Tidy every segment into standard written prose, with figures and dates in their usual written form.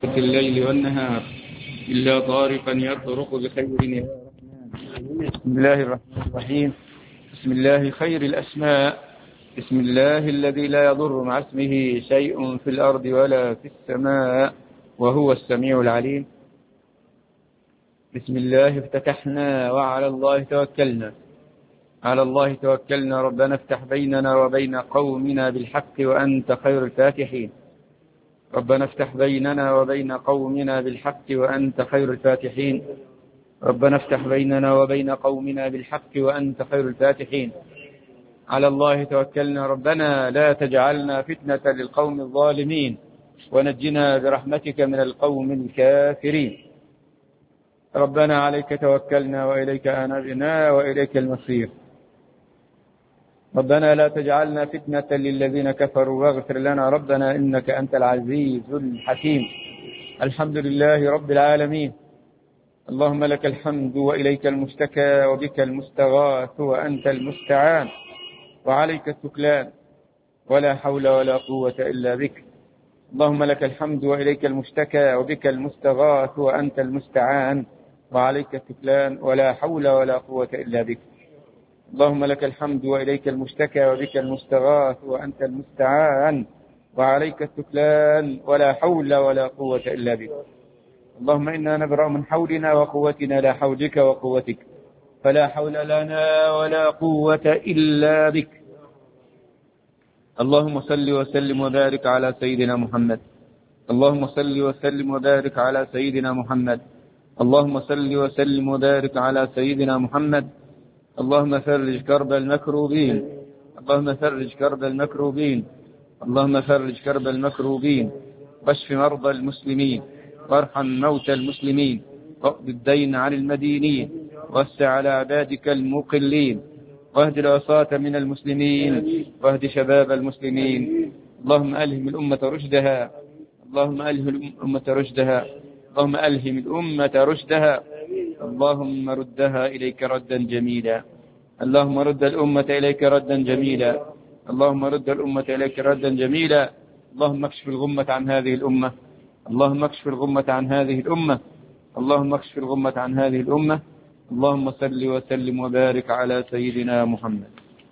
الليل والنهار إلا طارقا يطرق بخير يا رحمن. بسم الله الرحمن الرحيم. بسم الله خير الأسماء. بسم الله الذي لا يضر مع اسمه شيء في الأرض ولا في السماء وهو السميع العليم. بسم الله افتتحنا وعلى الله توكلنا. على الله توكلنا ربنا افتح بيننا وبين قومنا بالحق وأنت خير الفاتحين. ربنا افتح بيننا وبين قومنا بالحق وأنت خير الفاتحين. ربنا افتح بيننا وبين قومنا بالحق وأنت خير الفاتحين. على الله توكلنا ربنا لا تجعلنا فتنة للقوم الظالمين ونجنا برحمتك من القوم الكافرين. ربنا عليك توكلنا وإليك أنبنا وإليك المصير. ربنا لا تجعلنا فتنة للذين كفروا واغفر لنا ربنا إنك أنت العزيز الحكيم. الحمد لله رب العالمين. اللهم لك الحمد وإليك المشتكى وبك المستغاث وأنت المستعان وعليك التكلان ولا حول ولا قوة إلا بك. اللهم لك الحمد وإليك المشتكى وبك المستغاث وأنت المستعان وعليك التكلان ولا حول ولا قوة إلا بك. اللهم لك الحمد وإليك المشتكى وبك المستغاث وأنت المستعان وعليك التكلان ولا حول ولا قوة إلا بك. اللهم إنا نبرأ من حولنا وقوتنا لا حولك وقوتك فلا حول لنا ولا قوة إلا بك. اللهم صل وسلم وبارك على سيدنا محمد. اللهم صل وسلم وبارك على سيدنا محمد. اللهم صل وسلم وبارك على سيدنا محمد. اللهم فرج كرب المكروبين. اللهم فرج كرب المكروبين. اللهم فرج كرب المكروبين واشف مرضى المسلمين وارحم موتى المسلمين واقض الدين عن المدينين ووسع على عبادك المقلين واهد العصاة من المسلمين واهد شباب المسلمين. اللهم ألهم الأمة رشدها. اللهم ألهم الأمة رشدها. اللهم ألهم الأمة رشدها. اللهم ردها إليك ردا جميلا. اللهم رد الأمة إليك ردا جميلا. اللهم رد الأمة إليك ردا جميلا. اللهم اكشف الغمة عن هذه الأمة. اللهم اكشف الغمة عن هذه الأمة. اللهم اكشف الغمة عن هذه الأمة. اللهم صل وسلم وبارك على سيدنا محمد.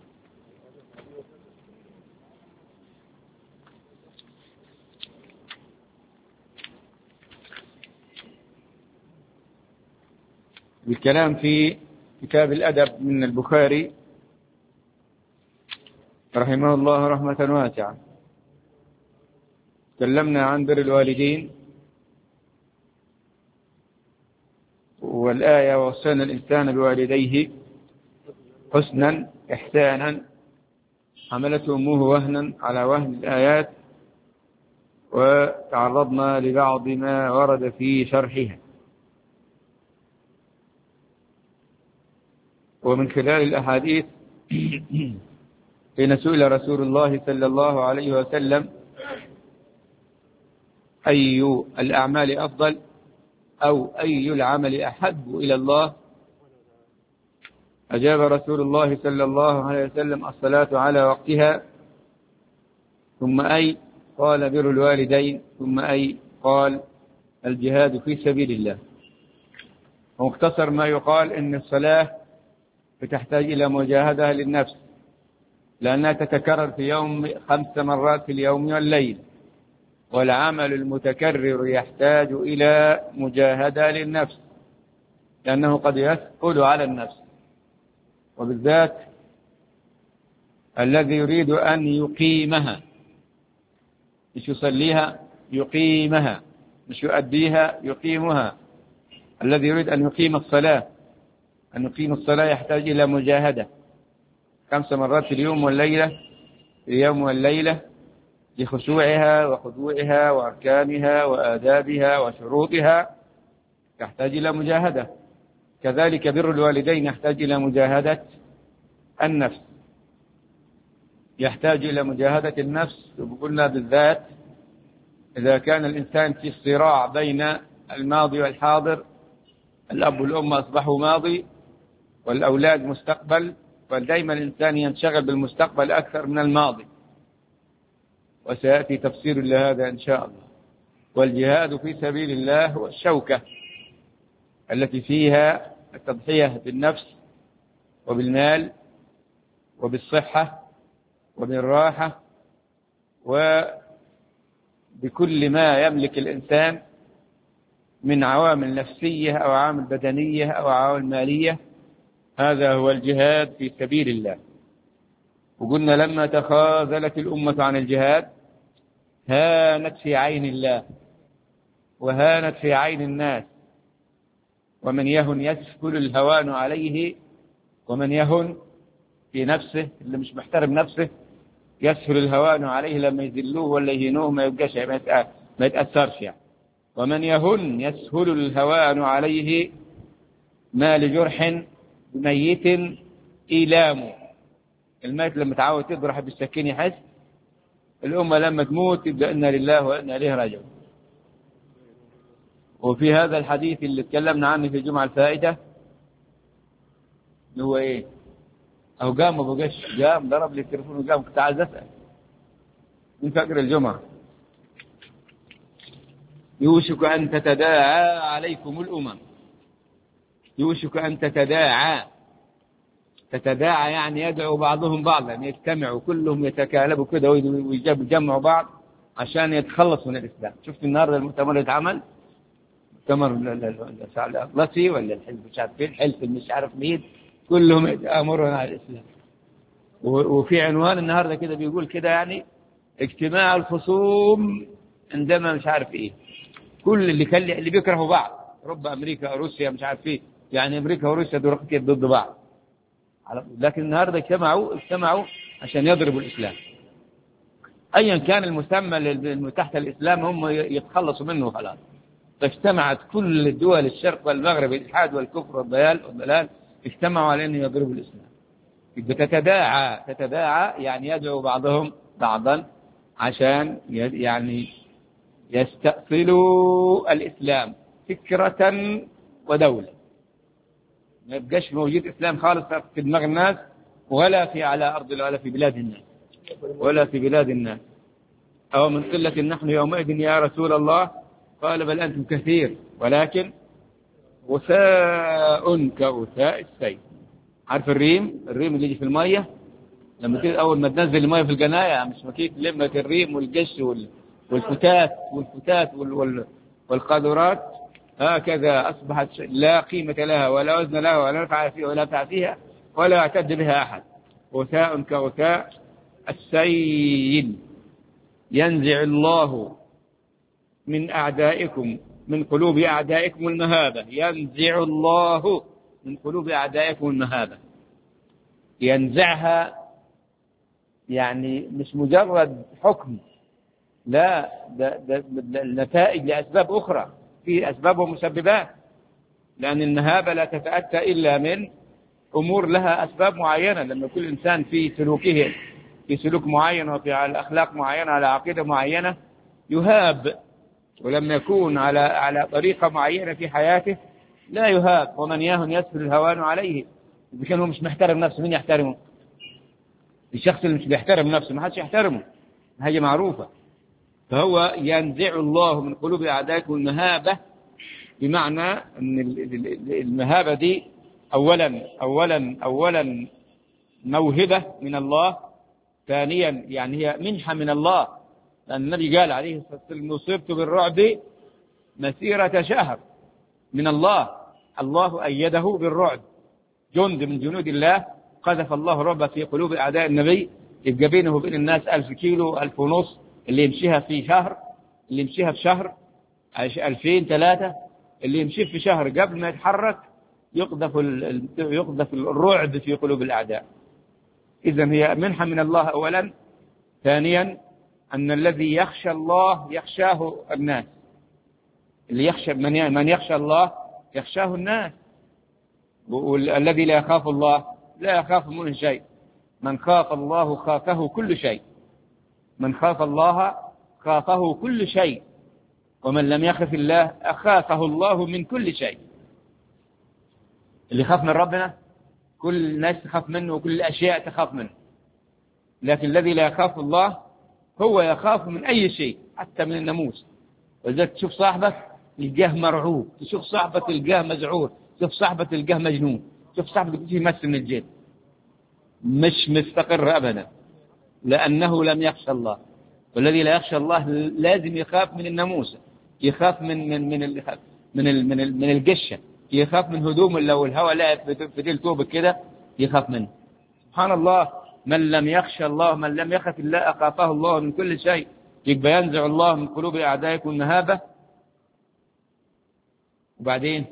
الكلام في كتاب الأدب من البخاري رحمه الله رحمة واسعة. تكلمنا عن بر الوالدين والآية ووصينا الإنسان بوالديه حسنا إحسانا حملته أمه وهنا على وهن الآيات وتعرضنا لبعض ما ورد في شرحها. ومن خلال الأحاديث حين سئل رسول الله صلى الله عليه وسلم أي الأعمال أفضل أو أي العمل أحب إلى الله أجاب رسول الله صلى الله عليه وسلم الصلاة على وقتها. ثم أي قال بر الوالدين. ثم أي قال الجهاد في سبيل الله. ومختصر ما يقال إن الصلاة بتحتاج إلى مجاهدة للنفس لأنها تتكرر في يوم 5 مرات في اليوم والليل. والعمل المتكرر يحتاج إلى مجاهدة للنفس لأنه قد يثقل على النفس وبالذات الذي يريد أن يقيمها مش يصليها يقيمها مش يؤديها يقيمها. الذي يريد أن يقيم الصلاة أن يقيم الصلاة يحتاج إلى مجاهدة 5 مرات في اليوم والليلة في اليوم والليلة لخشوعها وخضوعها وأركانها وآدابها وشروطها تحتاج إلى مجاهدة. كذلك بر الوالدين يحتاج إلى مجاهدة النفس. يحتاج إلى مجاهدة النفس. وقلنا بالذات إذا كان الإنسان في صراع بين الماضي والحاضر. الأب والأم أصبحوا ماضي والأولاد مستقبل. ودائما الإنسان ينشغل بالمستقبل أكثر من الماضي وسيأتي تفسير لهذا إن شاء الله. والجهاد في سبيل الله هو الشوكة التي فيها التضحية بالنفس وبالمال وبالصحة وبالراحة وبكل ما يملك الإنسان من عوامل نفسية أو عوامل بدنية أو عوامل مالية. هذا هو الجهاد في سبيل الله. وقلنا لما تخاذلت الأمة عن الجهاد هانت في عين الله وهانت في عين الناس. ومن يهن يسهل الهوان عليه، ومن يهن في نفسه اللي مش محترم نفسه يسهل الهوان عليه، لما يذلوه ولا يهينوه ما يبقاش ما يتأثرش يعني. ومن يهن يسهل الهوان عليه ما لجرح ميت إيلام. الميت لما تعود تجرح بالسكين يحس، الأمة لما تموت يبقى إنا لله وإنا إليه راجعون. وفي هذا الحديث اللي اتكلمنا عنه في الجمعة الفائتة اللي هو إيه؟ أو قام ما بقاش، قام ضرب لي التليفون وقام، كنت عايز أسأل من فجر الجمعة. يوشك أن تتداعى عليكم الأمم. يوشك أن تتداعى يعني يدعو بعضهم بعضا، يجتمعوا كلهم يتكالبوا كده ويجمعوا بعض عشان يتخلصوا من الإسلام. شفت النهارده المؤتمر اللي اتعمل، مؤتمر الأطلسي ولا الحزب مش عارف فين، حلف مش عارف مين، كلهم يتآمرون على الإسلام. وفي عنوان النهارده كده بيقول كده يعني اجتماع الخصوم عندما مش عارف ايه، كل اللي بيكرهوا بعض، رب أمريكا وروسيا مش عارف ايه، يعني أمريكا وروسيا دول ضد بعض. لكن النهارده اجتمعوا عشان يضربوا الإسلام. أيا كان المسمى تحت الإسلام هم يتخلصوا منه خلاص. فاجتمعت كل دول الشرق والمغرب، الإلحاد والكفر والضلال اجتمعوا على أن يضربوا الإسلام. تتداعى يعني يدعو بعضهم بعضا عشان يعني يستأصلوا الإسلام فكرة ودولة. ما يبقاش موجود إسلام خالص في دماغ الناس، ولا في على أرض ولا في بلاد الناس، ولا في بلاد الناس. أو من قلة نحن يومئذ يا رسول الله، قال بل أنتم كثير ولكن غثاء كغثاء السيل. عارف الريم اللي يجي في المية لما تيجي أول ما تنزل المية في القناية مش مكيت لمك الريم والقش والفتات والقاذورات، هكذا أصبحت لا قيمة لها ولا وزن لها ولا نفع فيها ولا يعتد بها أحد. غثاء كغثاء السيل. ينزع الله من أعدائكم من قلوب أعدائكم المهابة. ينزع الله من قلوب أعدائكم المهابة. ينزعها يعني مش مجرد حكم، لا، ده النتائج لأسباب أخرى، في أسباب ومسببات. لأن المهابة لا تتأتى إلا من أمور لها أسباب معينة. لما كل إنسان في سلوكه في سلوك معين وفي الأخلاق معينة على عقيدة معينة يهاب، ولما يكون على طريقة معينة في حياته لا يهاب. ومن يهن يسهل الهوان عليه. إذا كان هو مش محترم نفسه مين يحترمه؟ الشخص اللي مش بيحترم نفسه ما حدش يحترمه، هي معروفة. فهو ينزع الله من قلوب أعدائكم المهابة، بمعنى أن المهابة دي أولا موهبة من الله، ثانيا يعني هي منحة من الله. لأن النبي قال عليه الصلاة والسلام أصبت بالرعب مسيرة شهر من الله. الله أيده بالرعب، جند من جنود الله قذف الله الرعب في قلوب أعداء النبي، يبقى بينه وبين الناس 1000 كيلو 1000 ونص، اللي يمشيها في شهر، اللي يمشيها في شهر 2000 3، اللي يمشي في شهر قبل ما يتحرك يقذف الرعب في قلوب الأعداء. إذن هي منحة من الله أولا. ثانيا أن الذي يخشى الله يخشاه الناس. اللي يخشى من يخشى الله يخشاه الناس. والذي لا يخاف الله لا يخاف منه شيء. من خاف الله خافه كل شيء. من خاف الله خافه كل شيء، ومن لم يخف الله أخافه الله من كل شيء. اللي يخاف من ربنا كل الناس تخاف منه وكل الأشياء تخاف منه، لكن الذي لا يخاف الله هو يخاف من أي شيء حتى من الناموس. ولذلك تشوف صاحبك تلقاه مرعوب، تشوف صاحبك تلقاه مذعور، تشوف صاحبك تلقاه مجنون، تشوف صاحبك تجي يمثل من الجن، مش مستقر أبدا، لأنه لم يخشى الله. والذي لا يخشى الله لازم يخاف من الناموسة، يخاف من القشة، يخاف من هدوم لو الهواء لعب في ديل توبك كده يخاف منه. سبحان الله، من لم يخشى الله، من لم يخف الله أخافه الله من كل شيء. يبقى ينزع الله من قلوب أعدائكم المهابة، وبعدين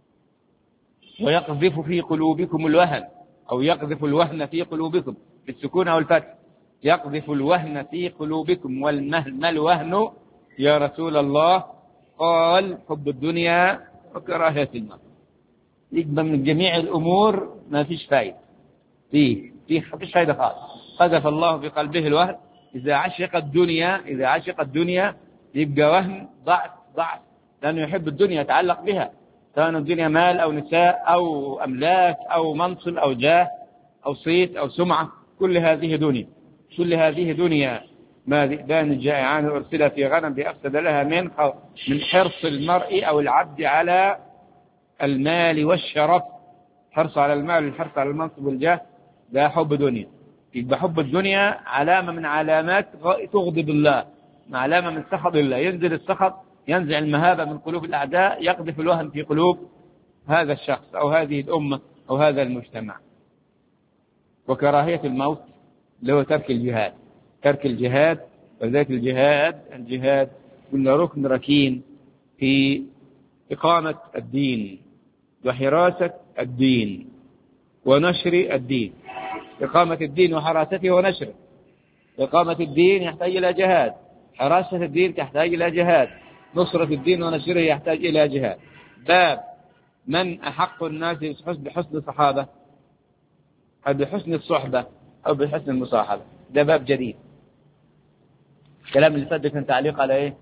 ويقذف في قلوبكم الوهن، أو يقذف الوهن في قلوبكم بالسكون أو الفتح. يقذف الوهن في قلوبكم ما الوهن يا رسول الله؟ قال حب الدنيا وكراهية الموت. يبقى من جميع الأمور ما فيش فايدة، فيش فايدة خالص. قذف الله في قلبه الوهن. إذا عشق الدنيا يبقى وهن، ضعف، لأنه يحب الدنيا، يتعلق بها، سواء الدنيا مال أو نساء أو أملاك أو منصب أو جاه أو صيت أو سمعة، كل هذه دنيا. ما ذئبان جائعان أرسل في غنم بأفسد لها من حرص المرء أو العبد على المال والشرف. حرص على المال، الحرص على المنصب والجاه، ده حب دنيا. يبقى حب الدنيا علامة من علامات تغضب الله، علامة من سخط الله. ينزل السخط، ينزع المهابة من قلوب الأعداء، يقذف الوهن في قلوب هذا الشخص أو هذه الأمة أو هذا المجتمع. وكراهية الموت اللي هو ترك الجهاد. وذلك الجهاد قلنا ركن ركين في إقامة الدين وحراسة الدين ونشر الدين. إقامة الدين وحراسته ونشره. إقامة الدين يحتاج إلى جهاد، حراسة الدين تحتاج إلى جهاد، نصرة الدين ونشره يحتاج إلى جهاد. باب من أحق الناس بحسن الصحابة أو بحسن الصحبة أو بحسن المصاحبة، ده باب جديد. الكلام اللي فات كان تعليق على إيه؟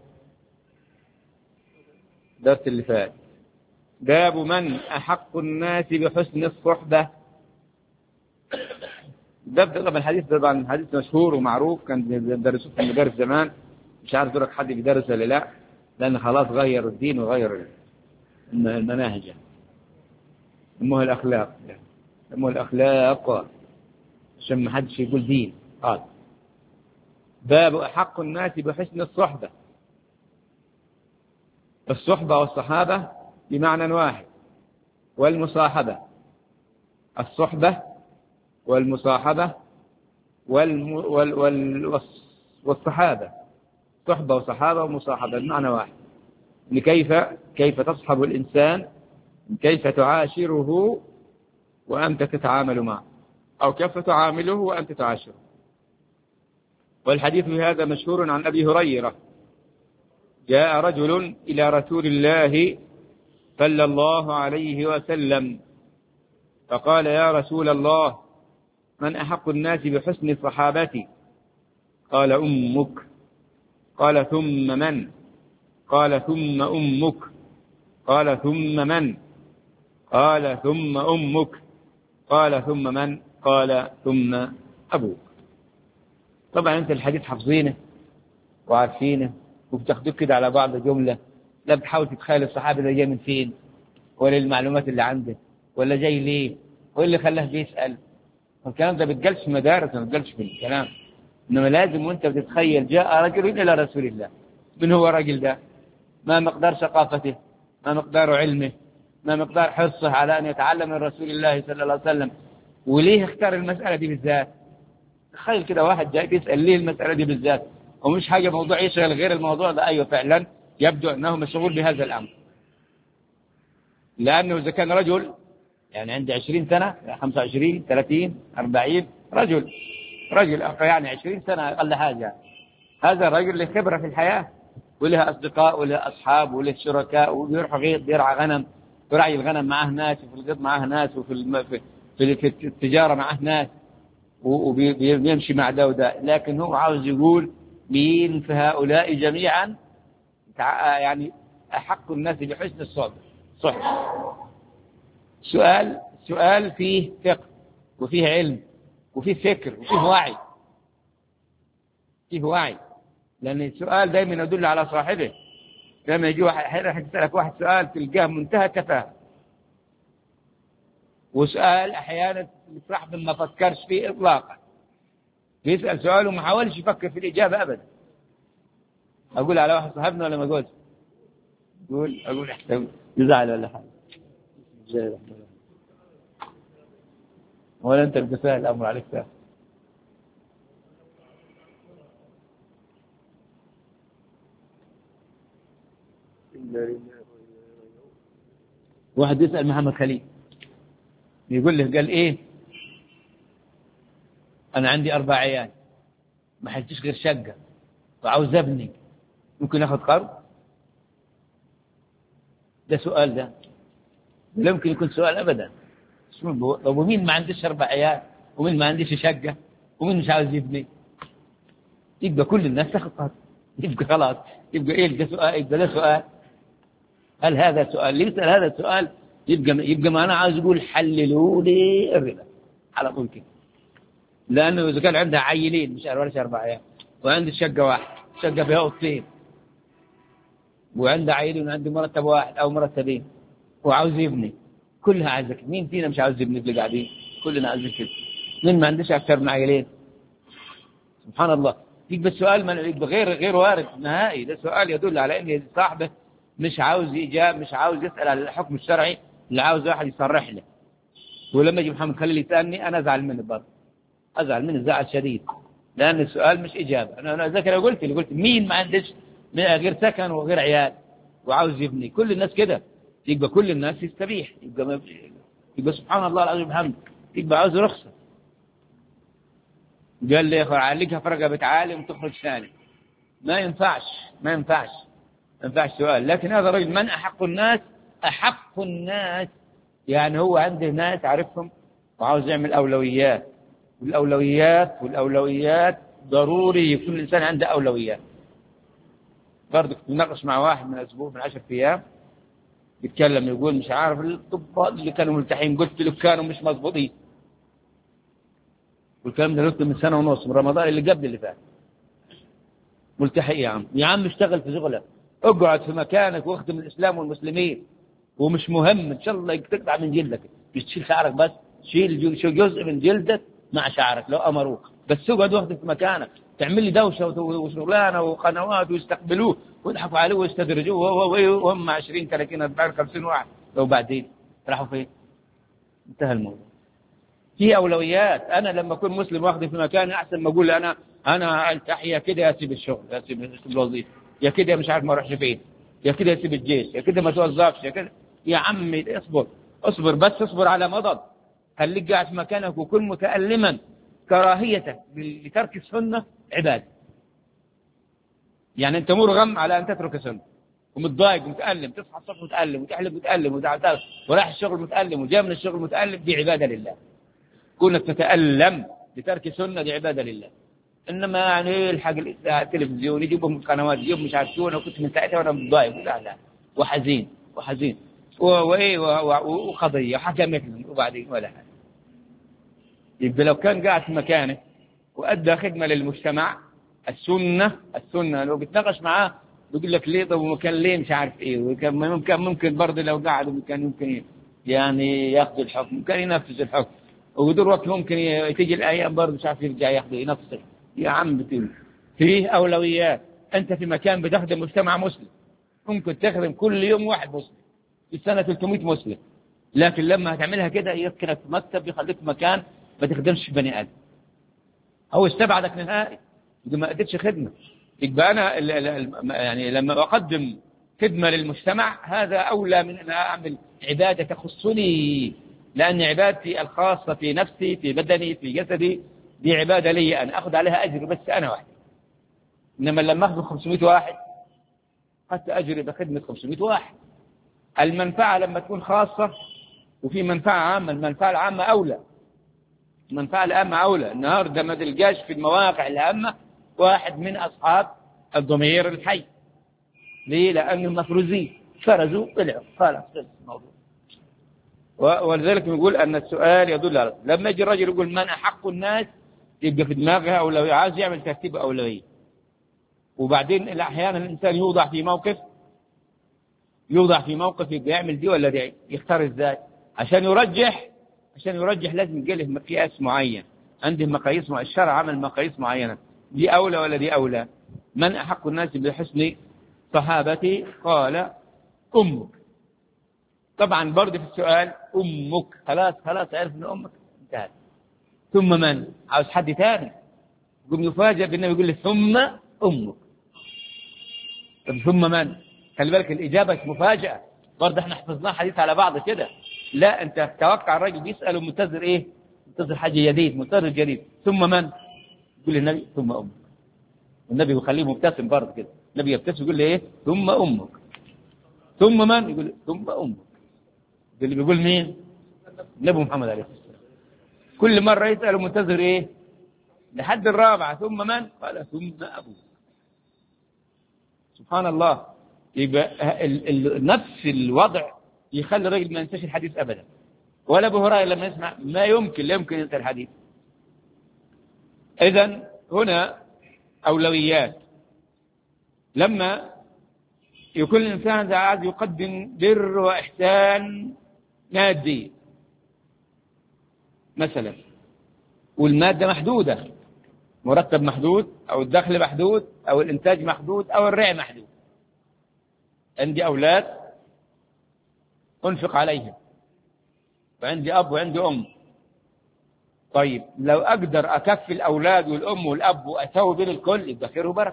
درس اللي فات. باب من أحق الناس بحسن الصحبة. ده طبعا الحديث طبعا حديث مشهور ومعروف، كان بيدرسوه في المدارس زمان. مش عارف دورك حد بيدرس ولا لا، لأن خلاص غيروا الدين وغيروا المناهج. يسموها الأخلاق عشان ما حدش يقول دين. قال باب أحق الناس بحسن الصحبة. الصحبة والصحابة بمعنى واحد، والمصاحبة. الصحبة والمصاحبة والصحابة، صحبة وصحابة ومصاحبة بمعنى واحد. كيف تصحب الإنسان، كيف تعاشره وأنت تتعامل معه، أو كيف تعامله وأنت تعاشره. والحديث هذا مشهور عن أبي هريرة. جاء رجل إلى رسول الله صلى الله عليه وسلم فقال يا رسول الله من أحق الناس بحسن صحابتي؟ قال أمك. قال ثم من؟ قال ثم أمك. قال ثم من؟ قال ثم أمك. قال ثم من؟ قال ثم أبوك. طبعا أنت الحديث حافظينه وعارفينه وبتاخدوه كده على بعض جملة، لا بتحاول تتخيل الصحابي ده جاي من فين، ولا المعلومات اللي عنده، ولا جاي ليه، وإيه اللي خلاه بيسأل. الكلام ده بتجلش في مدارس، ما بتجلش في الكلام. إنما لازم وأنت بتتخيل جاء رجل إلى رسول الله. من هو الرجل ده؟ ما مقدار ثقافته، ما مقدار علمه، ما مقدار حرصه على أن يتعلم من رسول الله صلى الله عليه وسلم، وليه اختار المسألة دي بالذات. تخيل كده واحد جاي يسأل ليه المسألة دي بالذات، ومش حاجة موضوع يشغل غير الموضوع ده. أيوة فعلا يبدو أنه مشغول بهذا الأمر، لأنه إذا كان رجل يعني عنده 20 سنة 25 30 40 رجل يعني 20 سنة أقل حاجة، هذا الرجل له خبرة في الحياة وله أصدقاء وله أصحاب وله شركاء، وبيروح غيط بيرعى غنم، برعي الغنم معه ناس، وفي الغيط معه ناس، في التجارة معه ناس، وبيمشي مع ده وده. لكن هو عاوز يقول مين في هؤلاء جميعا يعني أحق الناس بحسن الصحبة. سؤال فيه فقه وفيه علم وفيه فكر وفيه وعي، لأن السؤال دائما يدل على صاحبه. لما يجي واحد راح يسألك واحد سؤال تلقاه منتهى التفاهة، وسؤال أحيانا يصرح ما فكرش فيه إطلاقا، بيسأل سؤال وما حاولش يفكر في الإجابة أبدا. أقول على واحد صاحبنا ولا ما أقولش؟ أقول احتوي يزعل ولا حاجة، ولا أنت اللي سهل الأمر عليك سهل. واحد يسأل محمد خليل يقول له قال إيه أنا عندي 4 عيال ما حلتش غير شقة وعاوز أبني، ممكن أخذ قرض؟ ده سؤال، ده لا يمكن يكون سؤال أبدا. طب ومين ما عندش 4 عيال ومين ما عندش شقة ومين مش عاوز يبني؟ يبقى كل الناس تاخذ قرض، يبقى خلاص، يبقى إيه ده سؤال؟ يبقى ده سؤال؟ هل هذا سؤال؟ اللي يسأل هذا السؤال يبقى ما أنا عاوز أقول حللوا لي الربا على طول كده، لأنه إذا كان عندها عيلين مش ولا 4 عيال وعندي شقة واحد، شقة فيها أوضتين، وعنده عيلين وعنده مرتب واحد أو مرتبين وعاوز يبني، كلها عايزك. مين فينا مش عاوز يبني؟ اللي قاعدين كلنا عايزين كده. مين ما عندش أكثر من عيلين؟ سبحان الله. يبقى السؤال يبقى غير وارد نهائي. ده سؤال يدل على أن صاحبه مش عاوز مش عاوز يسأل على الحكم الشرعي، اللي عاوز واحد يصرح له. ولما يجي محمد خليل يسألني أنا أزعل منه برضه، أزعل منه زعل شديد، لأن السؤال مش إجابة. أنا ذكر قلت مين ما عندش غير سكن وغير عيال وعاوز يبني؟ كل الناس كده، يبقى كل الناس يستبيح، يبقى سبحان الله العظيم الحمد، يبقى عاوز رخصة. قال لي يا أخي عليك فرقة بتعالم تخرج سالم، ما ينفعش سؤال. لكن هذا الرجل من أحق الناس؟ أحق الناس يعني هو عنده ناس عارفهم وعاوز يعمل أولويات، والأولويات ضروري يكون الإنسان عنده أولويات. برضه كنت بناقش مع واحد من أسبوع من 10 أيام يتكلم يقول مش عارف الطباء اللي كانوا ملتحين، قلت له كانوا مش مضبوطين، والكلام ده قلت من 1.5 سنة من رمضان اللي قبل اللي فات. ملتحي يا عم اشتغل في شغلك، اقعد في مكانك واخدم الإسلام والمسلمين، ومش مهم إن شاء الله تقطع من جلدك، مش تشيل شعرك بس، شيل جزء من جلدك مع شعرك لو أمروك، بس اقعد واخدم في مكانك. تعمل لي دوشة وشغلانة وقنوات ويستقبلوه ويضحكوا عليه ويستدرجوه وهم 20 30 40 50 واحد، لو بعدين راحوا فين؟ انتهى الموضوع. في أولويات. أنا لما أكون مسلم واخدم في مكاني أحسن ما أقول أنا التحية كده أسيب الشغل، أسيب الوظيفة، يا كده مش عارف ما أروحش فين، يا كده أسيب الجيش، يا كده ما توظفش، يا كده. يا عمي اصبر بس، اصبر على مضض. خليك قاعد في مكانك وكن متألما. كراهيتك لترك السنة عبادة، يعني أنت مرغم على أن تترك السنة ومتضايق ومتألم، تصحى الصبح متألم وتحلق متألم وراح الشغل متألم وجاء من الشغل متألم، دي عبادة لله. كونك تتألم لترك سنة دي عبادة لله. إنما يعني الحق التلفزيون يجيبهم القنوات يجيبهم مش عارف شو، أنا كنت من ساعتها وأنا متضايق لا وحزين وقضية حكمت وبعدين ولا حاجة. يبقى لو كان قاعد في مكانه وأدى خدمة للمجتمع، السنة لو بتناقش معاه بيقول لك ليه، طب وكان ليه مش عارف إيه، وكان ممكن برضه لو قاعد يمكن يعني ياخذ الحكم، ممكن ينفذ الحكم، ودور وقت ممكن تيجي الأيام برضه مش عارف يرجع ينفذ. يا عم بتقول فيه أولويات. أنت في مكان بتخدم مجتمع مسلم، ممكن تخدم كل يوم واحد مسلم في السنة 300 مسلم، لكن لما هتعملها كده يسكنك في مكتب، يخليك في مكان ما تخدمش بني آدم، أو استبعدك نهائي، إذا ما قدرتش خدمة. يبقى أنا يعني لما أقدم خدمة للمجتمع هذا أولى من أن أعمل عبادة تخصني، لأن عبادتي الخاصة في نفسي في بدني في جسدي دي عبادة لي أن أخذ عليها أجر بس أنا واحد. إنما لما أخذ 500 واحد قد أجري بخدمة 500 واحد. المنفعة لما تكون خاصة وفي منفعة عامة، المنفعة العامة أولى، المنفعة العامة أولى. النهاردة ما تلقاش في المواقع العامة واحد من أصحاب الضمير الحي. ليه؟ لأنهم مفروزين، فرزوا طلعوا خلاص الموضوع. ولذلك نقول أن السؤال يدل على لما يجي الرجل يقول من أحق الناس، يبقى في دماغها أولوية، عايز يعمل ترتيب أولوية. وبعدين أحيانا الإنسان يوضع في موقف يوضع في موقف يبقى يعمل دي ولا دي، يختار ازاي عشان يرجح لازم يجي له مقياس معين، عنده مقاييس الشرع عمل مقاييس معينة، دي أولى ولا دي أولى. من أحق الناس بحسن صحابتي؟ قال أمك. طبعا برضه في السؤال أمك، خلاص عرف من أمك انتهت. ثم من؟ عاوز حد ثاني يقوم يفاجئ بالنبي يقول له ثم أمك. طب ثم من؟ خلي بالك الإجابة مفاجأة برضه، احنا حفظناه حديث على بعض كده، لا انت توقع الراجل بيسأل ومنتظر ايه؟ منتظر حاجة جديد، منتظر جديد. ثم من؟ يقول النبي ثم أمك. والنبي يخليه مبتسم برضه كده، النبي يبتسم يقول له ايه؟ ثم أمك. ثم من؟ يقول ثم أمك. اللي بيقول مين؟ النبي محمد عليه الصلاة والسلام. كل مرة يسأل ومنتظر ايه؟ لحد الرابعة ثم من؟ قال ثم أبوك. سبحان الله. يبقى نفس الوضع يخلي الرجل ما ينساش الحديث أبدا، ولا أبو هريرة لما يسمع لا يمكن ينسى الحديث. إذن هنا أولويات. لما يكون الإنسان عايز يقدم بر وإحسان مادي مثلا، والمادة محدودة، مرتب محدود أو الدخل محدود أو الإنتاج محدود أو الرعي محدود، عندي أولاد أنفق عليهم، وعندي أب وعندي أم. طيب لو أقدر أكفي الأولاد والأم والأب وأسوي بين الكل يبقى خير وبركة.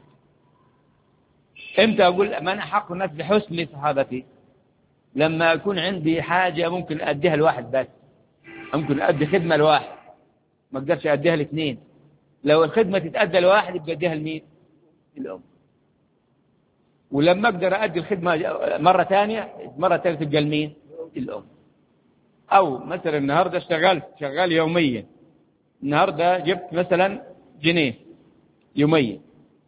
إمتى أقول من أحق الناس بحسن صحابتي؟ لما يكون عندي حاجة ممكن أديها لواحد بس، ممكن أدي خدمة لواحد ما أقدرش أديها لاثنين. لو الخدمة تتأدى لواحد يبقى أديها لمين؟ الأم. ولما أقدر أدي الخدمة مرة ثانية تبقى لمين؟ الأم. أو مثلا النهاردة شغال يوميا، النهاردة جبت مثلا جنيه يوميا،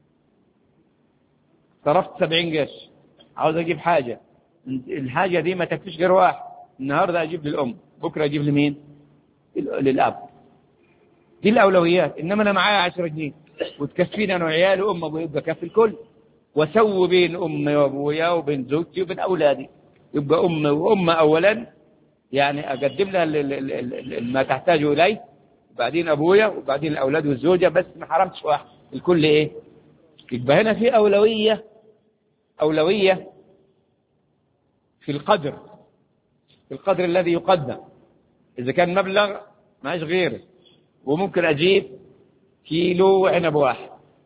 صرفت 70 قرش، عاوز أجيب حاجة، الحاجة دي ما تكفيش غير واحد، النهاردة أجيب للأم، بكرة أجيب لمين؟ للأب. دي الأولويات. إنما أنا معايا 10 جنيه وتكفيني أنا وعيالي وأم أبوي، يبقى كفي الكل، وسوي بين أمي وأبويا وبين زوجتي وبين أولادي. يبقى أم وأم أولا، يعني أقدم لها ما تحتاجه إليه، وبعدين أبويا وبعدين الأولاد والزوجة، بس ما حرمتش واحد، الكل إيه؟ يبقى هنا في أولوية في القدر الذي يقدم. إذا كان مبلغ ماش غيره، وممكن أجيب كيلو عنب واحد،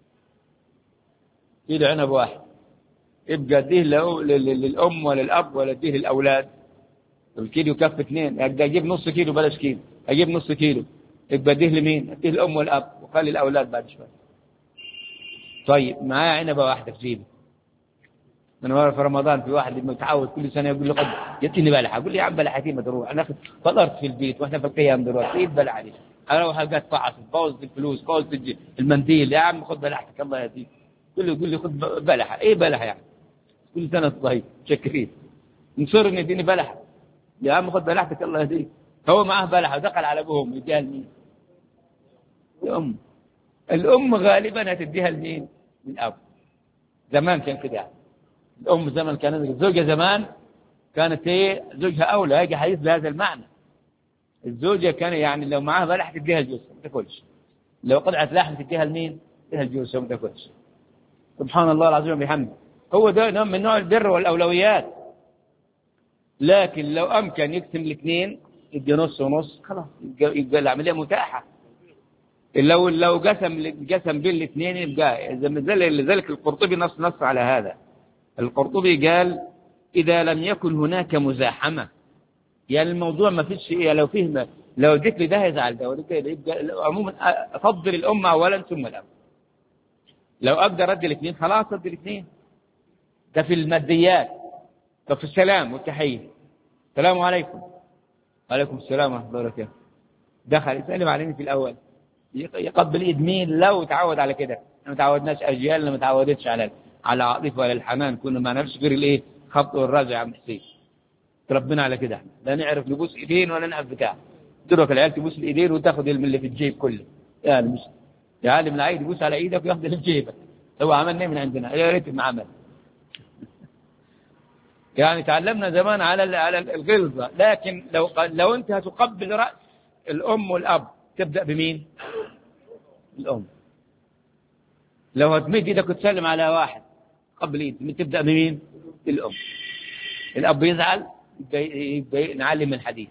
يبقى أديه للأم ولا الأب ولا أديه للأولاد، الكيلو يكفي 2. أجيب نص كيلو بلاش كيلو، أجيب نص كيلو، يبقى أديه لمين؟ أديه للأم والأب وخلي الأولاد بعد شوية. طيب معايا عنبة واحدة في جيبي، أنا في رمضان في واحد متعود كل سنة يقول لي قد يأتيني بلحة، أقول لي يا عم بلحتي ما تروح، أنا فطرت في البيت وإحنا في القيام دلوقتي، إيه بلحة دي؟ أنا أروح ألقاك فعص، بوظت الفلوس، بوظت المنديل، يا عم خد بلحتك الله يهديك. يقول لي خد بلحة، إيه بلحة يعني؟ كل سنة طيب شكرين، نصرني يديني بلحة، يا عم خد بلحتك الله يهديك. هو معاه بلحة ودخل على أبوهم يديها لمين؟ الأم غالبا هتديها لمين؟ للأب. زمان كان كده، الأم زمان كانت الزوجة زمان كانت ايه؟ زوجها أولى، هيجي حديث بهذا المعنى. الزوجة كان يعني لو معاها بلح تديها الجوز ما تاكلش، لو قطعت لحم تديها لمين؟ تديها الجوز ما تاكلش. سبحان الله العظيم وبحمده. هو ده نوع من نوع البر والأولويات. لكن لو أمكن يقسم الاثنين يدي نص ونص، خلاص يبقى العملية متاحة. لو قسم بين الاثنين يبقى لذلك القرطبي نص على هذا. القرطبي قال إذا لم يكن هناك مزاحمة، يعني الموضوع ما فيش يعني لو اديت لي ده يزعل ده يبقى عموما أفضل الأم أولا ثم الأب. لو أقدر أدي الاثنين خلاص أدي الاثنين. ده في الماديات. طب في السلام والتحية، السلام عليكم. وعليكم السلام ورحمة الله وبركاته. دخل يسلم علينا في الأول، يقبل إيد مين لو تعود على كده. ما تعودناش، أجيالنا ما تعودتش على العاطفة ولا الحنان، كنا ما نعرفش غير الإيه؟ خبط والرزع يا عم حسين. تربينا على كده، لا نعرف نبوس إيدين ولا نعرف بتاع. تروح العيال تبوس الإيدين وتاخذ اللي في الجيب كله، يعني مش يا عالم العيد يبوس على إيدك وياخذ اللي في جيبك. هو عملنا من عندنا، يا ريت ما عمل. يعني تعلمنا زمان على الغلظة، لكن لو أنت هتقبل رأس الأم والأب تبدأ بمين؟ الأم. لو هتمد إيدك وتسلم على واحد قبل إيد تبدأ بمين؟ الأم. الأب يزعل يبقى نعلم الحديث،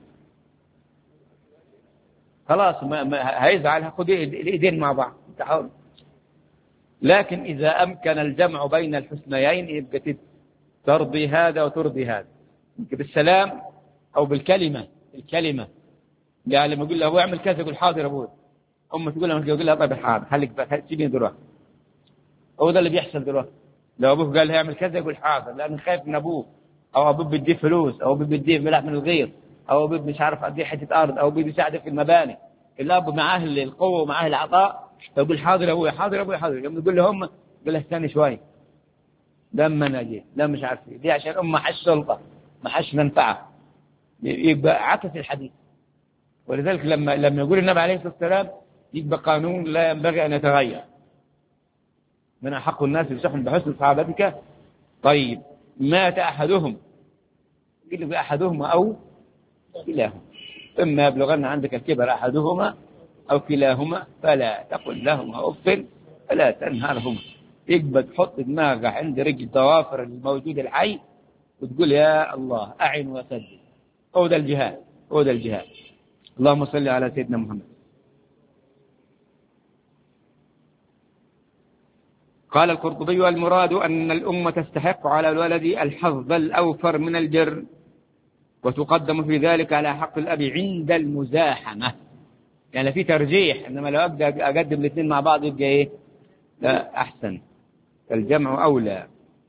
خلاص ما هيزعل، هاخد الإيدين مع بعض تعاون. لكن إذا أمكن الجمع بين الحسنيين يبقى ترضي هذا وترضي هذا، بالسلام أو بالكلمة. الكلمة يعني لما يقول له هو اعمل كذا يقول حاضر أبوي، أمه تقول لها طيب حاضر خليك سيبني دلوقتي. هو ده اللي بيحصل دلوقتي. لو أبوه قال له اعمل كذا يقول حاضر، لأنه خايف من أبوه، أو أبوه بيديه فلوس، أو أبوه بيديه ملح من الغير، أو أبوه مش عارف أديه حتة أرض، أو أبوه بيساعده في المباني. الأب معاه القوة ومعاه العطاء، فيقول حاضر أبوي حاضر أبوي حاضر. لما يقول له هم يقول له استني شوي لما أنا أجي، لا مش عارف دي عشان أم ما حش سلطة ما حش منفعة، يبقى عكس الحديث. ولذلك لما يقول النبي عليه الصلاة والسلام يبقى قانون لا ينبغي أن يتغير، من أحق الناس بسحن بحسن صحابتك. طيب مات أحدهم، يقول لك أحدهما أو كلاهما، إما يبلغن عندك الكبر أحدهما أو كلاهما فلا تقل لهما أف فلا تنهرهما. يبقى تحط دماغك عند رجل ضوافر الموجود الحي وتقول يا الله أعن وسدد. هو ده الجهاد، هو ده الجهاد. اللهم صل على سيدنا محمد. قال القرطبي المراد أن الأمة تستحق على الولد الحظ الأوفر من الجر، وتقدم في ذلك على حق الأب عند المزاحمة. يعني في ترجيح، إنما لو أقدم الاثنين مع بعض يبقى إيه؟ لا أحسن، الجمع أولى.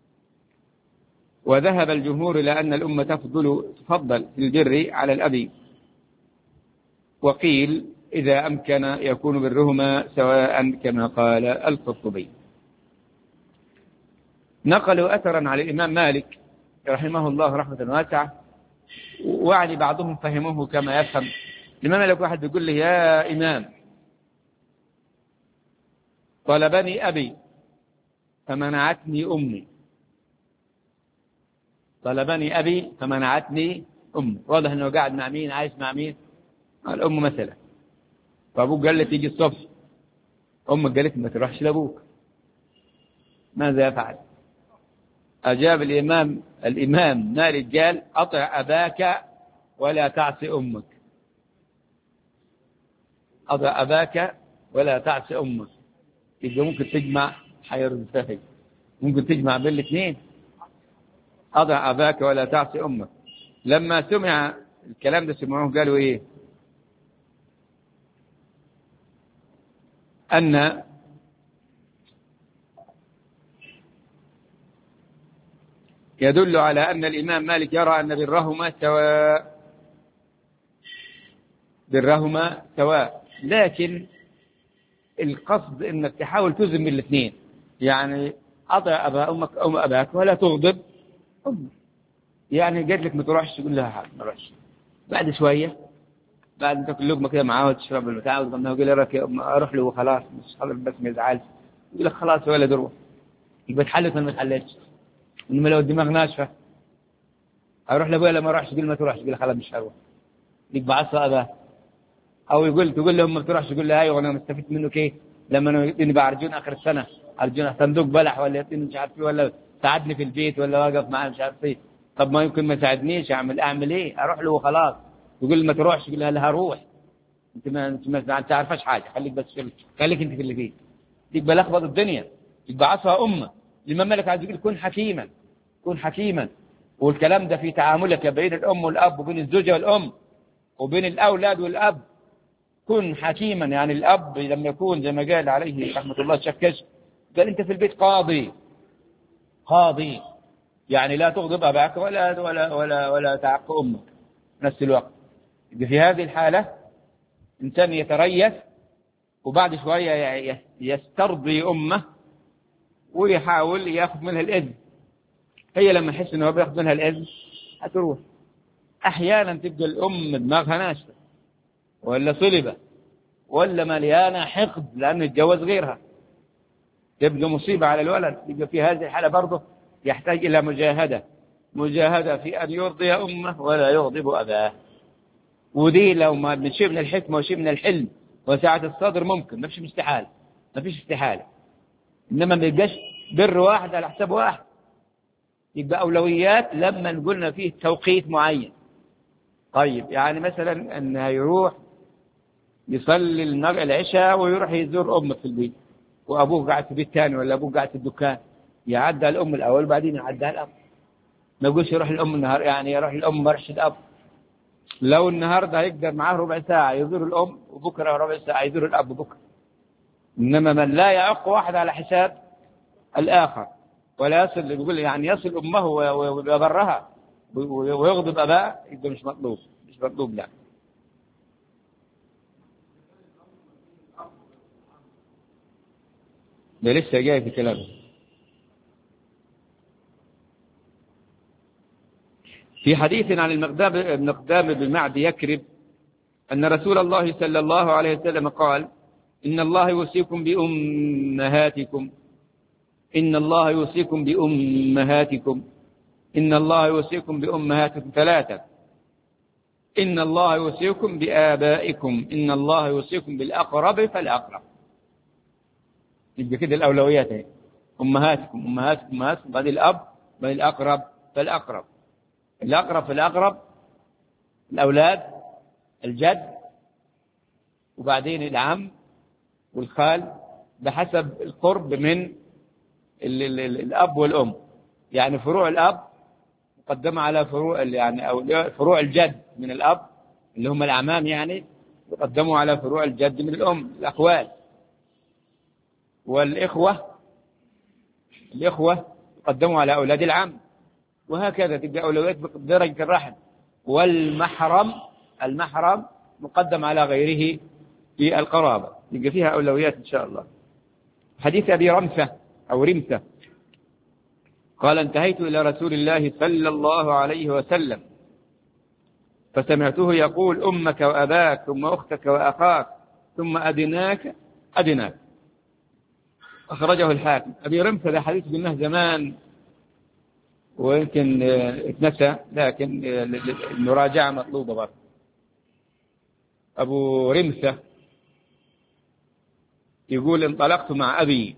وذهب الجمهور إلى أن الأمة تفضل في البر على الأب، وقيل إذا أمكن يكون برهما سواء كما قال القرطبي. نقلوا أثرا على الإمام مالك رحمه الله رحمة واسعة، وعني بعضهم فهموه كما يفهم. الإمام مالك واحد يقول لي يا إمام طلبني أبي فمنعتني أمي، طلبني أبي فمنعتني أمي. واضح أنه قاعد مع مين؟ عايش مع مين؟ الأم مثلا. فأبوك قال لي تيجي الصبح، أمك قالت ما تروحش لأبوك، ماذا يفعل؟ أجاب الإمام مالك قال أطع أباك ولا تعصي أمك، أطع أباك ولا تعصي أمك. يبقى ممكن تجمع حير الفهي، ممكن تجمع بين الاثنين، أطع أباك ولا تعصي أمك. لما سمع الكلام ده سمعوه قالوا إيه؟ أن يدل على أن الإمام مالك يرى أن برهما سواء، برهما سواء، لكن القصد أنك تحاول تزم الاثنين. يعني أطع أبا أمك أو أباك ولا تغضب أمك. يعني قالت لك ما تروحش تقول لها حاجة ما تروحش، بعد شوية بعد ما تاكل لقمة كده معاه وتشرب البتاع وتقول له أروح له وخلاص مش خلاص بس ما يزعلش، يقول لك خلاص ولا دروح، يبقى تحلت ولا ما تحلتش. إنما لو الدماغ ناشفة أروح لأبويا لما أروحش تقول ما تروحش، تقول خلاص مش هروح، يبقى عصى أباه. أو تقول لهم ما تروحش تقول له أيوة أنا مستفيد منه كيف لما أنا يديني بقى أرجون آخر السنة، أرجون صندوق بلح ولا يديني مش عارف إيه، ولا ساعدني في البيت ولا واقف معاه مش عارف إيه. طب ما يمكن ما ساعدنيش، أعمل إيه؟ أروح له وخلاص. تقول ما تروحش تقول له لا هروح، أنت ما تعرفش حاجة، خليك بس خليك أنت في اللي فيه، يبقى لخبط الدنيا، يبقى عصى أمة. الإمام مالك عايز يقول كن حكيما، كن حكيما. والكلام ده في تعاملك بين الأم والأب وبين الزوجة والأم وبين الأولاد والأب. كن حكيما، يعني الأب لما يكون زي ما قال عليه رحمة الله الشكش قال أنت في البيت قاضي، يعني لا تغضب أباك ولا تعق أمك في نفس الوقت. في هذه الحالة إنسان يتريث وبعد شوية يسترضي أمه ويحاول يأخذ منها الإذن. هي لما يحس أنه بيأخذ منها الإذن هتروح. أحيانا تبقى الأم دماغها ناشفة ولا صلبة ولا مليانة حقد لأنه يتجوز غيرها، تبقى مصيبة على الولد. يبقى في هذه الحالة برضه يحتاج إلى مجاهدة مجاهدة في أن يرضي أمه ولا يغضب أباه. ودي لو ما شيء من الحكمة وشيء من الحلم وسعة الصدر ممكن، ما فيش استحالة، ما فيش استحالة. إنما ما يبقاش بر واحد على حساب واحد، يبقى أولويات لما نقولنا فيه توقيت معين. طيب يعني مثلا أن يروح يصلي العشاء ويروح يزور أمه في البيت، وأبوه قاعد في بيت ثاني ولا أبوه قاعد في الدكان، يعدى الأم الأول بعدين يعدى الأب. ما يقولش يروح الأم النهار، يعني يروح الأم ما يروحش الأب. لو النهارده هيقدر معاه ربع ساعة يزور الأم، وبكرة ربع ساعة يزور الأب بكرة. إنما من لا يعق واحد على حساب الآخر، ولا يصل، يقول يعني يصل أمه ويبرها ويغضب أباه، يبقى مش مطلوب، مش مطلوب. لا ده لسه جاي في كلامه. في حديث عن المقدام بن معد يكرب أن رسول الله صلى الله عليه وسلم قال: إن الله يوصيكم بأمهاتكم، إن الله يوصيكم بأمهاتكم، إن الله يوصيكم بأمهاتكم ثلاثة، إن الله يوصيكم بآبائكم، إن الله يوصيكم بالأقرب فالأقرب. يبقى كده الأولويات هي أمهاتكم أمهاتكم أمهاتكم، بعد الأب، بعد الأقرب فالأقرب. الأقرب فالأقرب الأولاد، الجد، وبعدين العم والخال، بحسب القرب من الأب والأم. يعني فروع الأب مقدمة على فروع يعني أو فروع الجد من الأب اللي هم الأعمام، يعني يقدموا على فروع الجد من الأم، الأخوال. والإخوة يقدموا على أولاد العم، وهكذا تبقى أولويات بدرجة الرحم. والمحرم مقدم على غيره في القرابة، يبقى فيها أولويات إن شاء الله. حديث أبي رمثة أو رمثة قال: انتهيت إلى رسول الله صلى الله عليه وسلم فسمعته يقول: أمك وأباك، ثم أختك وأخاك، ثم أدناك. أخرجه الحاكم. أبي رمثة ده حديث قلناه زمان ويمكن اتنسى، لكن المراجعة مطلوبة برضه. أبو رمثة يقول: انطلقت مع أبي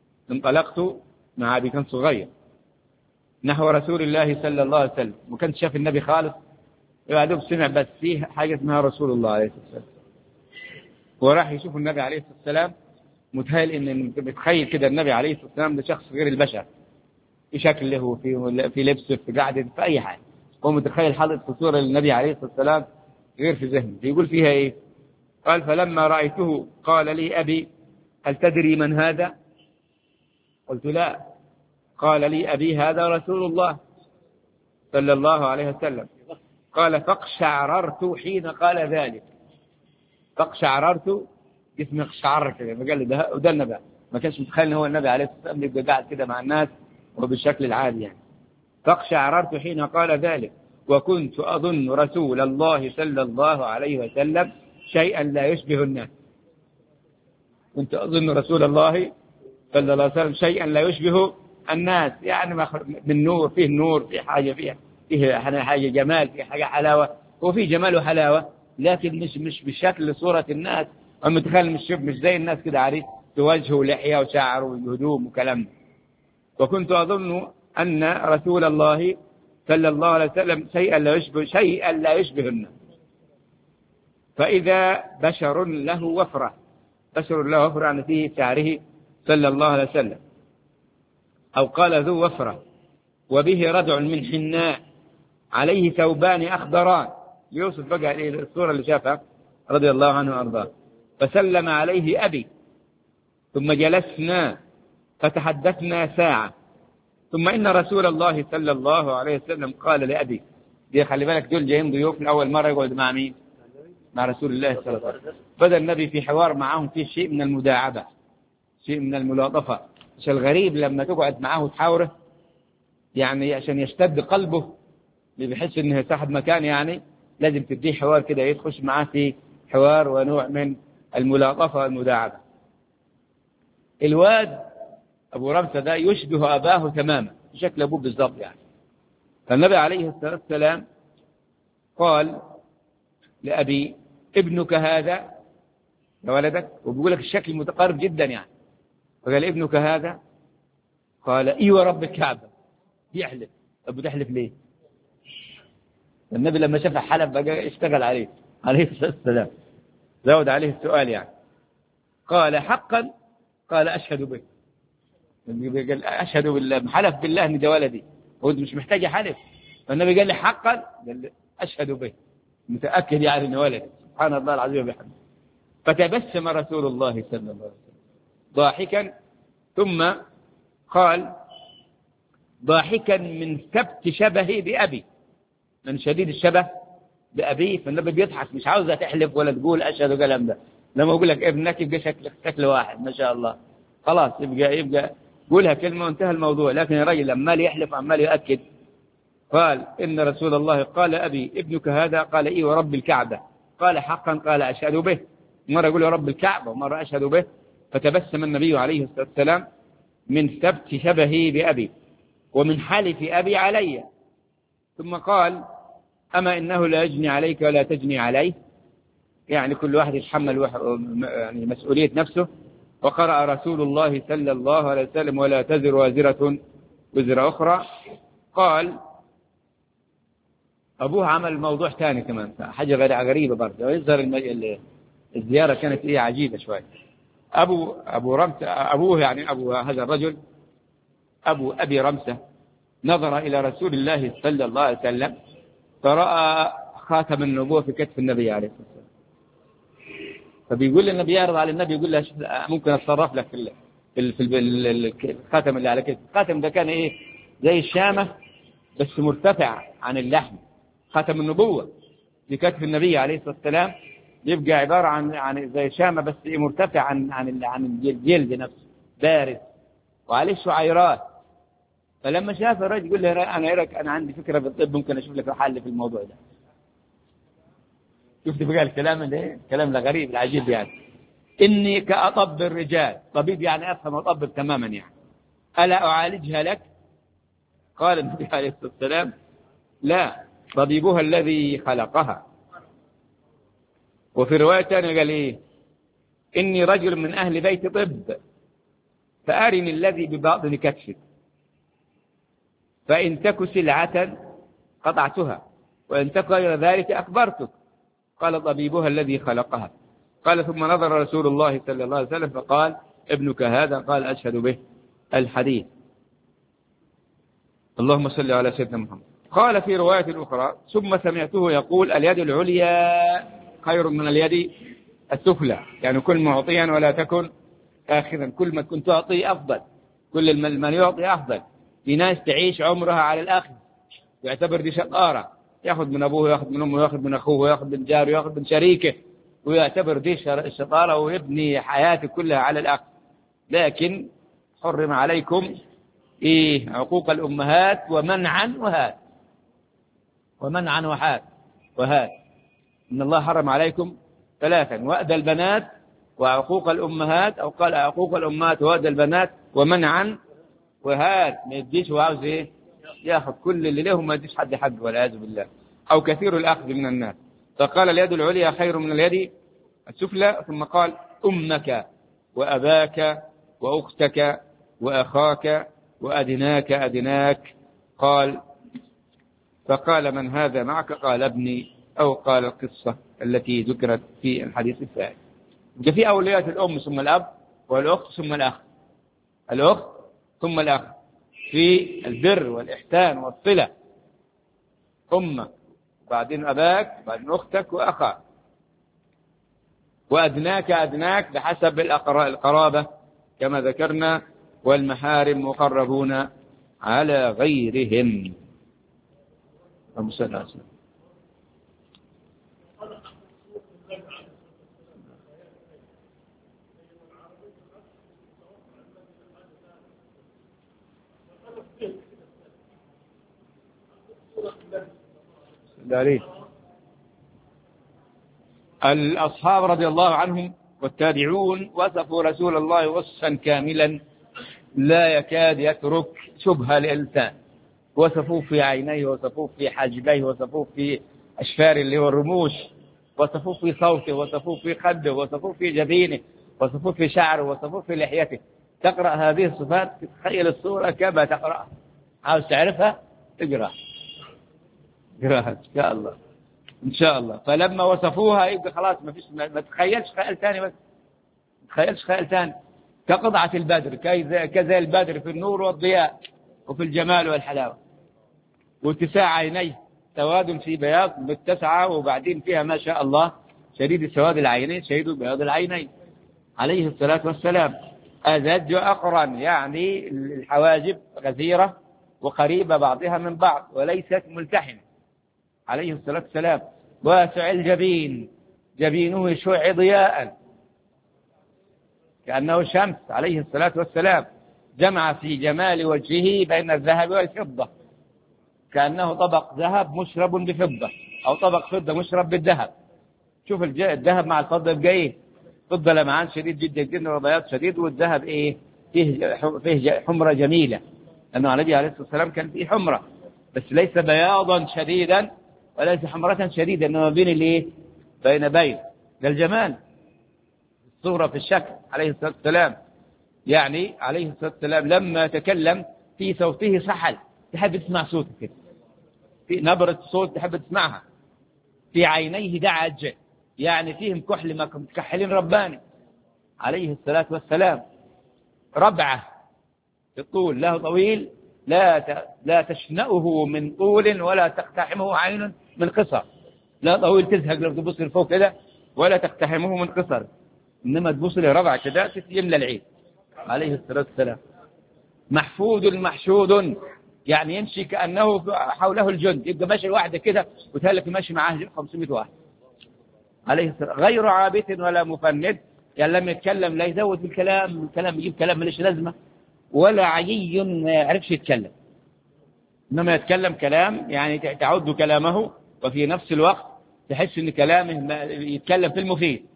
كان صغير، نحو رسول الله صلى الله عليه وسلم، وكان شاف النبي خالص، يعدوب سمع بس فيه حاجة اسمها رسول الله عليه الصلاة والسلام، وراح يشوف النبي عليه الصلاة والسلام. متخيل كده النبي عليه الصلاة والسلام ده شخص غير البشر، في شكله، في لبسه، في قعدته، في أي حاجة. هو متخيل حاطط في صورة للنبي عليه الصلاة والسلام غير في ذهنه. يقول فيها إيه؟ قال: فلما رأيته قال لي أبي: هل تدري من هذا؟ قلت: لا. قال لي أبي: هذا رسول الله صلى الله عليه وسلم. قال: فاقشعررت حين قال ذلك. فاقشعررت، جسمي اقشعر كده، قال لي ده النبي. ما كانش متخيل ان هو النبي عليه الصلاه والسلام يبقى قاعد كده مع الناس وبالشكل العادي يعني. فاقشعررت حين قال ذلك، وكنت اظن رسول الله صلى الله عليه وسلم شيئا لا يشبه الناس. كنت اظن رسول الله صلى الله عليه وسلم شيئا لا يشبه الناس، يعني من نور، فيه نور، فيه حاجه جمال، فيه حاجه حلاوه، وفيه جمال وحلاوه، لكن مش بشكل صوره الناس. متخيل مش زي الناس كده عارف، وجهه ولحيه وشعر وهدوم وكلام. وكنت أظن أن رسول الله صلى الله عليه وسلم شيئا لا يشبه الناس. فإذا بشر له وفرة عن فيه شعره صلى الله عليه وسلم، أو قال ذو وفرة، وبه ردع من حناء، عليه ثوبان أخضران. يوصف بقى الصورة اللي شافها رضي الله عنه وأرضاه. فسلم عليه أبي، ثم جلسنا فتحدثنا ساعة، ثم إن رسول الله صلى الله عليه وسلم قال لأبي. دي خلي بالك، دول جايين ضيوف من أول مرة يقعد مع مين؟ مع رسول الله صلى الله عليه وسلم. بدأ النبي في حوار معهم فيه شيء من المداعبة، شيء من الملاطفة. مش الغريب لما تقعد معه وتحاوره يعني عشان يشتد قلبه، اللي بيحس إنه صاحب مكان، يعني لازم تديه حوار كده يخش معاه في حوار ونوع من الملاطفة والمداعبة. الواد أبو رمثة ده يشبه أباه تماما، شكل أبوه بالضبط يعني. فالنبي عليه الصلاة والسلام قال لأبي ابنك هذا يا ولدك، وبيقول لك الشكل متقارب جدا يعني، فقال ابنك هذا؟ قال اي ورب الكعبة. يحلف. طب بتحلف ليه؟ النبي لما شاف حلف بقى اشتغل عليه الصلاة والسلام، زود عليه السؤال يعني. قال حقا؟ قال أشهد به. قال أشهد بالله، حلف بالله ان ده ولدي، هو مش محتاج حلف. فالنبي قال لي حقا؟ قال لي أشهد به، متأكد يعني ان ولدي. سبحان الله العظيم وبحمده. فتبسم رسول الله صلى الله عليه وسلم ضاحكا، ثم قال ضاحكا من ثبت شبهي بأبي، من شديد الشبه بأبيه. فالنبي بيضحك، مش عاوزة تحلف ولا تقول أشهد الكلام ده. لما أقول لك ابنك يبقى شكل واحد ما شاء الله، خلاص يبقى قولها كلمة وانتهى الموضوع. لكن الرجل عمال يحلف عمال يؤكد. قال إن رسول الله قال أبي ابنك هذا؟ قال إيه ورب الكعبة. قال حقا؟ قال أشهد به. مرة يقول رب الكعبة ومرة أشهد به. فتبسم النبي عليه الصلاة والسلام من ثبت شبهي بأبي ومن حلف أبي علي. ثم قال أما إنه لا يجني عليك ولا تجني عليه، يعني كل واحد يتحمل يعني مسؤولية نفسه. وقرأ رسول الله صلى الله عليه وسلم ولا تزر وازرة وزر أخرى. قال أبوه عمل موضوع ثاني كمان، حاجة غريبة برضه، ويظهر الزيارة كانت عجيبة شوية. أبو رمسة، أبوه يعني أبو هذا الرجل، أبي رمسة، نظر إلى رسول الله صلى الله عليه وسلم فرأى خاتم النبوة في كتف النبي عليه الصلاة والسلام. فبيقول للنبي، يعرض على النبي، يقول له ممكن أتصرف لك في الخاتم اللي على كتف. الخاتم ده كان زي الشامة بس مرتفع عن اللحم. خاتم النبوة في كتف النبي عليه الصلاة والسلام يبقى عبارة عن زي شامة بس مرتفع عن الجلد نفسه، بارد وعليه شعيرات. فلما شاف الرجل يقول له أنا عندي فكرة في الطب، ممكن أشوف لك حل في الموضوع ده. شفت بقى الكلام الكلام الغريب العجيب يعني. إني كأطب الرجال، طبيب يعني أفهم وأطبب تماما يعني، ألا أعالجها لك؟ قال النبي عليه الصلاة والسلام لا، طبيبها الذي خلقها. وفي رواية ثانية قال إني رجل من أهل بيت طب، فأرني الذي بباطن كتفك، فإن تك سلعة قطعتها، وإن تك غير ذلك أخبرتك. قال طبيبها الذي خلقها. قال ثم نظر رسول الله صلى الله عليه وسلم فقال ابنك هذا؟ قال أشهد به. الحديث. اللهم صل على سيدنا محمد. قال في رواية أخرى ثم سمعته يقول اليد العليا خير من اليد السفلى، يعني كل معطيا ولا تكن آخذا، كل ما كنت تعطي أفضل، كل من يعطي أفضل. في ناس تعيش عمرها على الأخذ، يعتبر دي شطارة، يأخذ من أبوه ويأخذ من أمه ويأخذ من أخوه ويأخذ من جاره ويأخذ من شريكه، ويعتبر دي الشطارة ويبني حياته كلها على الأخذ. لكن حرم عليكم عقوق الأمهات ومنعا وهات. إن الله حرم عليكم ثلاثا: وأد البنات وعقوق الأمهات، أو قال عقوق الأمهات وأد البنات ومنعا وهات. ما يديش وعاوز ياخذ كل اللي له، ما يديش حد حق والعياذ بالله، أو كثير الأخذ من الناس. فقال اليد العليا خير من اليد السفلى. ثم قال أمك وأباك وأختك وأخاك وأدناك. قال فقال من هذا معك؟ قال ابني، أو قال القصة التي ذكرت في الحديث الثاني. في أوليات الأم ثم الأب، والأخت ثم الأخ، الأخت ثم الأخ في البر والإحسان والصلة. أمك، بعدين أباك، بعدين أختك وأخاك، وأدناك بحسب القرابة كما ذكرنا، والمحارم مقربون على غيرهم. الأصحاب رضي الله عنهم والتابعون وصفوا رسول الله وصفا كاملا لا يكاد يترك شبهة لإنسان. وصفوه في عينيه، وصفوه في حاجبيه، وصفوه في أشفار اللي هو الرموش، وصفوه في صوته، وصفوه في خده، وصفوه في جبينه، وصفوه في شعره، وصفوه في لحيته. تقرأ هذه الصفات تتخيل الصورة كما تقرأ. عاوز تعرفها اقرأ، اقرأها إن شاء الله، إن شاء الله. فلما وصفوها يبقى خلاص ما تخيلش خيال ثاني، بس ما تخيلش خيال ثاني. كقطعة البدر، كذا البدر في النور والضياء وفي الجمال والحلاوة. واتساع عينيه، سواد في بياض، متسعة وبعدين فيها ما شاء الله شديد سواد العينين شديد بياض العينين عليه الصلاة والسلام. أزج أقرن، يعني الحواجب غزيرة وقريبة بعضها من بعض وليست ملتحمة عليه الصلاة والسلام. واسع الجبين، جبينه يشع ضياء كأنه شمس عليه الصلاة والسلام. جمع في جمال وجهه بين الذهب والفضة، كأنه طبق ذهب مشرب بفضة، أو طبق فضة مشرب بالذهب. شوف الذهب مع الفضة يبقى إيه؟ فضة لمعان شديد جدا جدا وبياض شديد، والذهب إيه؟ فيه حمرة جميلة، لأنه النبي عليه الصلاة والسلام كان فيه حمرة، بس ليس بياضا شديدا وليس حمرة شديدة، إنما بين الإيه؟ بين ده الجمال الصورة في الشكل عليه الصلاة والسلام. يعني عليه الصلاة والسلام لما تكلم في صوته سحل، تحب تسمع صوته كده، في نبرة صوت تحب تسمعها. في عينيه دعج، يعني فيهم كحل مكحلين رباني عليه الصلاة والسلام. ربعة في الطول، له طويل لا تشنأه من طول ولا تقتحمه عين من قصر. لا طويل تزهق لو تبص لفوق كده، ولا تقتحمه من قصر، إنما تبص له ربعة كده يملى العين عليه الصلاة والسلام. محفوظ محشود، يعني يمشي كأنه حوله الجند، يبقى ماشي واحدة كده وتهلك ماشي معاه 500 واحد عليه السلام. غير عابث ولا مفند، يعني لما يتكلم لا يزود بالكلام، الكلام يجيب كلام مليش لازمة، ولا عيي ما يعرفش يتكلم، إنما يتكلم كلام يعني تعد كلامه، وفي نفس الوقت تحس إن كلامه يتكلم في المفيد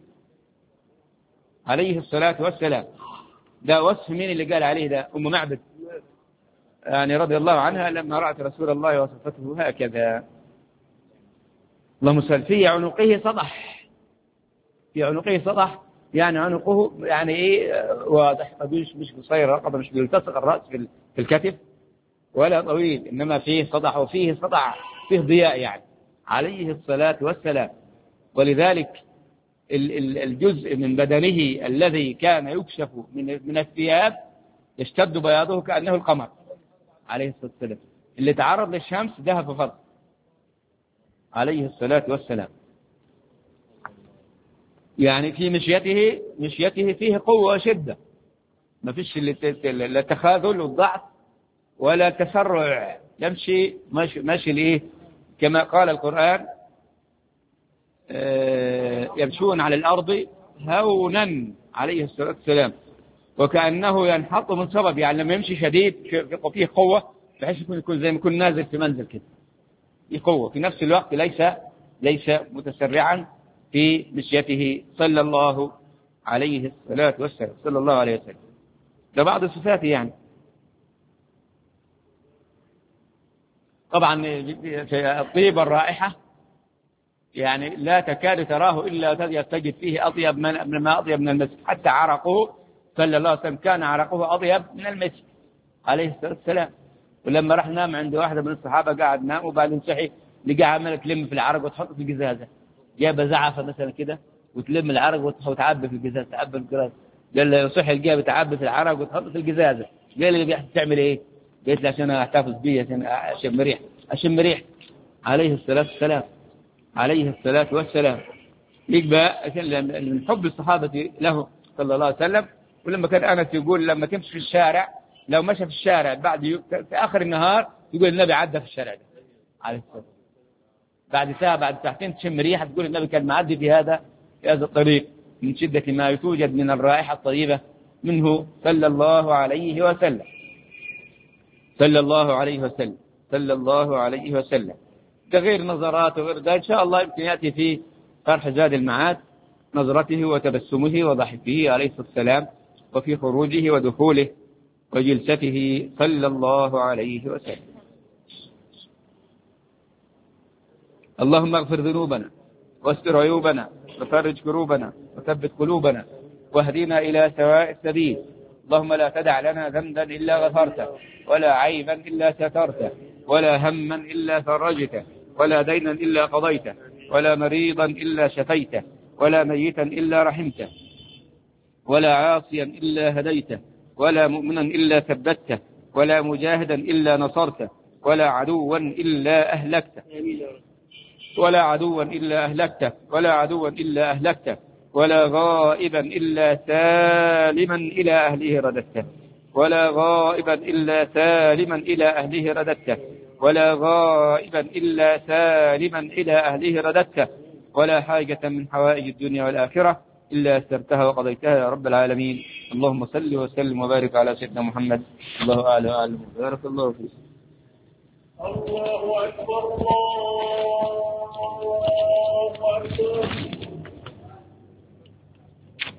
عليه الصلاة والسلام. ده وصف مين اللي قال عليه؟ ده أم معبد يعني رضي الله عنها، لما رأت رسول الله وصفته هكذا. اللهم صل. في عنقه سطح، في عنقه سطح، يعني عنقه يعني ايه؟ واضح، مش قصير رقبه، مش بيلتصق الرأس في الكتف، ولا طويل، انما فيه سطح، وفيه سطع، فيه ضياء يعني عليه الصلاة والسلام. ولذلك الجزء من بدنه الذي كان يكشف من الثياب يشتد بياضه كأنه القمر عليه الصلاة والسلام. اللي تعرض للشمس ذهب ففض عليه الصلاة والسلام. يعني في مشيته فيه قوة وشدة، ما فيش لا تخاذل والضعف ولا تسرع، يمشي ماشي ليه كما قال القرآن يمشون على الأرض هونا عليه الصلاة والسلام، وكأنه ينحط من سبب، يعني لما يمشي شديد فيه قوة، بحيث يكون زي ما يكون نازل في منزل كده، فيه قوة، في نفس الوقت ليس متسرعا في مشيته صلى الله عليه الصلاة والسلام، صلى الله عليه وسلم. ده بعض صفاته يعني. طبعا الطيب الرائحة يعني لا تكاد تراه إلا تجد فيه أطيب ما أطيب من المسك، حتى عرقه صلى الله عليه وسلم كان عرقه أطيب من المسك عليه الصلاة والسلام. ولما راح نام عند واحدة من الصحابة قاعد نام، وبعدين صحي لقى عمالة تلم في العرق وتحط في القزازة، جاب زعفة مثلا كده وتلم العرق وتعبي في القزازة، تعبي في القزازة. قال له صحي الجاب بتعبي في العرق وتحط في القزازة. قال لي تعمل ايه؟ قلت له عشان احتفظ بيه، عشان اشم ريح عليه الصلاة والسلام، عليه الصلاة والسلام. يبقى من حب الصحابة له صلى الله عليه وسلم. ولما كان أنس يقول لما تمشي في الشارع، لو مشى في الشارع في آخر النهار يقول النبي عدى في الشارع ده عليه الصلاة والسلام. بعد ساعة بعد ساعتين تشم ريحة تقول النبي كان معدي في هذا الطريق، من شدة ما توجد من الرائحة الطيبة منه صلى الله عليه وسلم، صلى الله عليه وسلم، صلى الله عليه وسلم. كغير نظرات وغير ذلك إن شاء الله يمكن يأتي في شرح زاد المعاد نظرته وتبسمه وضحكه عليه الصلاة والسلام، وفي خروجه ودخوله وجلسته صلى الله عليه وسلم. اللهم اغفر ذنوبنا واستر عيوبنا وفرج كروبنا وثبت قلوبنا واهدنا إلى سواء السبيل. اللهم لا تدع لنا ذنبا إلا غفرته، ولا عيبا إلا سترته، ولا هما إلا فرجته، ولا دينا إلا قضيته، ولا مريضا إلا شفيته، ولا ميتا إلا رحمته، ولا عاصيا إلا هديته، ولا مؤمنا إلا ثبته، ولا مجاهدا إلا نصرته، ولا عدوا إلا أهلكته، ولا عدوا إلا أهلكته، ولا عدوا إلا أهلكته، ولا غائبا إلا سالما إلى أهله رددته، ولا غائبا إلا سالما إلى أهله رددته، ولا غائبا إلا سالما إلى أهله رددته، ولا حاجة من حوائج الدنيا والآخرة إلا أسترتها وقضيتها يا رب العالمين. اللهم صل وسلم وبارك على سيدنا محمد. الله أعلم وأعلم. بارك الله فيك. الله أكبر الله